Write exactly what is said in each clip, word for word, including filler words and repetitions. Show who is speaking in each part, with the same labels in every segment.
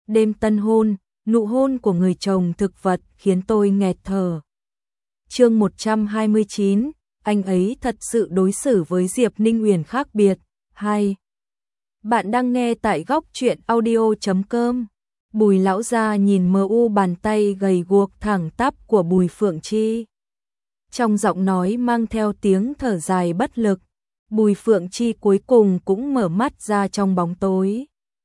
Speaker 1: đêm tân hôn, nụ hôn của người chồng thực vật khiến tôi nghẹt thở. Chương một trăm hai mươi chín, anh ấy thật sự đối xử với Diệp Ninh Uyển khác biệt. hai. Bạn đang nghe tại góc truyện audio chấm com. Bùi lão gia nhìn mờ u bàn tay gầy guộc thẳng tắp của Bùi Phượng Chi. Trong giọng nói mang theo tiếng thở dài bất lực, Bùi Phượng Chi cuối cùng cũng mở mắt ra trong bóng tối.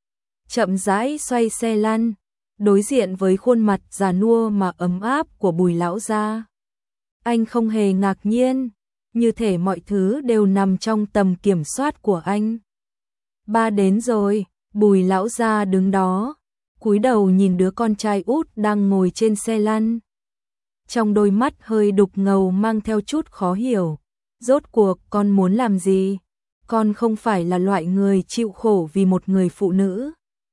Speaker 1: Chậm rãi xoay xe lăn, đối diện với khuôn mặt già nua mà ấm áp của Bùi lão gia. Anh không hề ngạc nhiên, như thể mọi thứ đều nằm trong tầm kiểm soát của anh. Ba đến rồi, Bùi lão gia đứng đó, cúi đầu nhìn đứa con trai út đang ngồi trên xe lăn. Trong đôi mắt hơi đục ngầu mang theo chút khó hiểu. Rốt cuộc con muốn làm gì? Con không phải là loại người chịu khổ vì một người phụ nữ.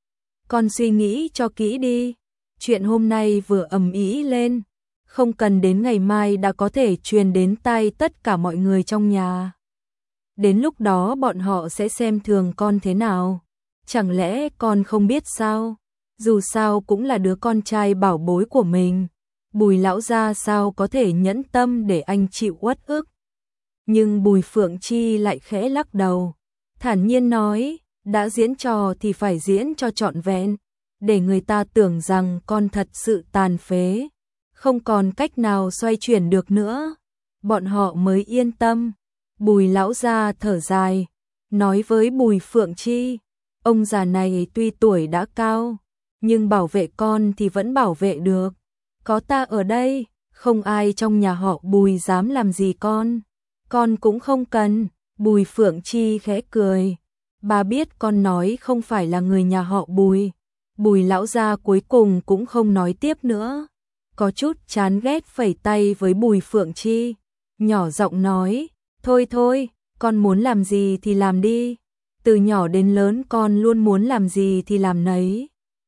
Speaker 1: Con suy nghĩ cho kỹ đi. Chuyện hôm nay vừa ầm ĩ lên, không cần đến ngày mai đã có thể truyền đến tai tất cả mọi người trong nhà. Đến lúc đó bọn họ sẽ xem thường con thế nào? Chẳng lẽ con không biết sao? Dù sao cũng là đứa con trai bảo bối của mình. Bùi lão gia sao có thể nhẫn tâm để anh chịu uất ức? Nhưng Bùi Phượng Chi lại khẽ lắc đầu, thản nhiên nói, đã diễn trò thì phải diễn cho trọn vẹn, để người ta tưởng rằng con thật sự tàn phế, không còn cách nào xoay chuyển được nữa, bọn họ mới yên tâm. Bùi lão gia thở dài, nói với Bùi Phượng Chi, ông già này tuy tuổi đã cao, nhưng bảo vệ con thì vẫn bảo vệ được. Có ta ở đây, không ai trong nhà họ Bùi dám làm gì con. Con cũng không cần. Bùi Phượng Chi khẽ cười. Bà biết con nói không phải là người nhà họ Bùi. Bùi lão gia cuối cùng cũng không nói tiếp nữa. Có chút chán ghét phẩy tay với Bùi Phượng Chi. Nhỏ giọng nói, thôi thôi, con muốn làm gì thì làm đi. Từ nhỏ đến lớn con luôn muốn làm gì thì làm nấy.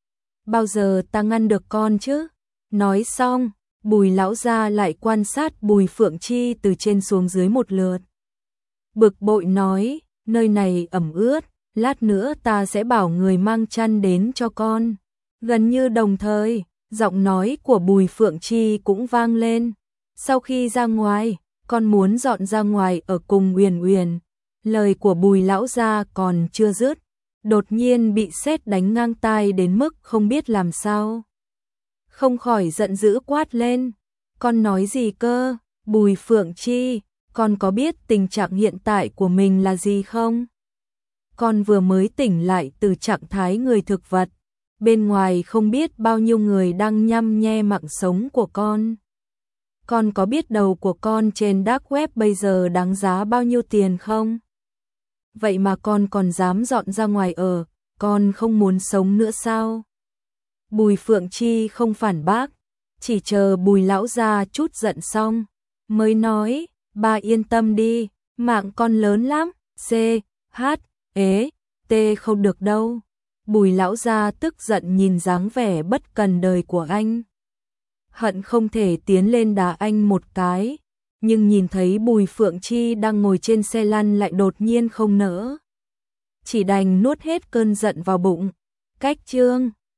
Speaker 1: Bao giờ ta ngăn được con chứ? Nói xong, Bùi lão gia lại quan sát Bùi Phượng Chi từ trên xuống dưới một lượt. Bực bội nói, nơi này ẩm ướt, lát nữa ta sẽ bảo người mang chăn đến cho con. Gần như đồng thời, giọng nói của Bùi Phượng Chi cũng vang lên. Sau khi ra ngoài, con muốn dọn ra ngoài ở cùng Uyển Uyển. Lời của Bùi lão gia còn chưa dứt, đột nhiên bị sét đánh ngang tai đến mức không biết làm sao. Không khỏi giận dữ quát lên, con nói gì cơ? Bùi Phượng Chi, con có biết tình trạng hiện tại của mình là gì không? Con vừa mới tỉnh lại từ trạng thái người thực vật, bên ngoài không biết bao nhiêu người đang nhăm nhe mạng sống của con. Con có biết đầu của con trên dark web bây giờ đáng giá bao nhiêu tiền không? Vậy mà con còn dám dọn ra ngoài ở, con không muốn sống nữa sao? Bùi Phượng Chi không phản bác, chỉ chờ Bùi lão gia chút giận xong, mới nói, ba yên tâm đi, mạng con lớn lắm, C, H, ế, T không được đâu. Bùi lão gia tức giận nhìn dáng vẻ bất cần đời của anh. Hận không thể tiến lên đá anh một cái, nhưng nhìn thấy Bùi Phượng Chi đang ngồi trên xe lăn lại đột nhiên không nỡ. Chỉ đành nuốt hết cơn giận vào bụng. Cách chương